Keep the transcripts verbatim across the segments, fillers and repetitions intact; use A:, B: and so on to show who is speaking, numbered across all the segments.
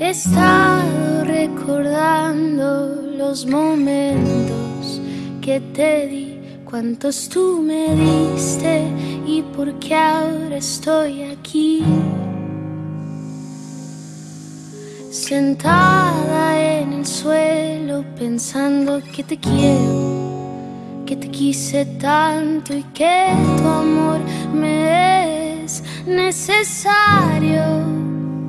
A: He estado recordando los momentos que te di, cuántos tú me diste y por qué ahora estoy aquí, sentada en el suelo pensando que te quiero, que te quise tanto y que tu amor me es necesario.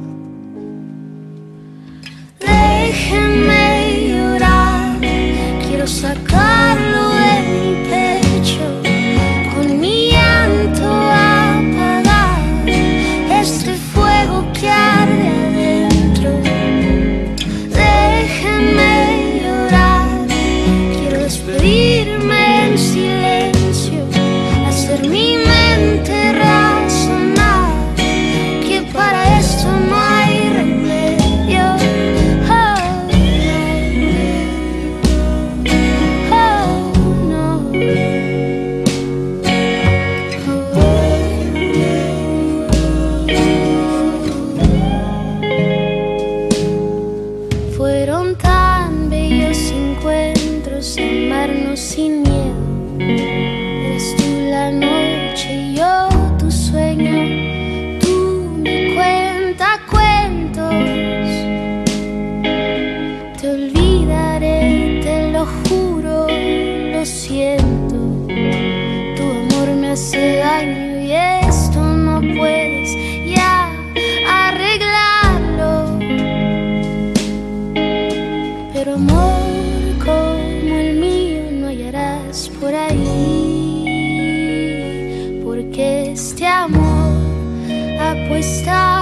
A: Déjenme llorar, quiero sacarlo de mi pecho, con mi llanto apagar este fuego que arde adentro. Déjenme llorar, quiero despedirme en silencio, hacer mi mente razonar que para esto no hay remedio. Fueron tan bellos encuentros, amarnos sin miedo. Eres tú la noche y yo tu sueño, tú mi cuentacuentos. Te olvidaré, te lo juro, lo siento. Tu amor me hace daño y esto no puedes ya arreglarlo. Pero amor como el mío no hallarás por ahí, porque este amor apuesta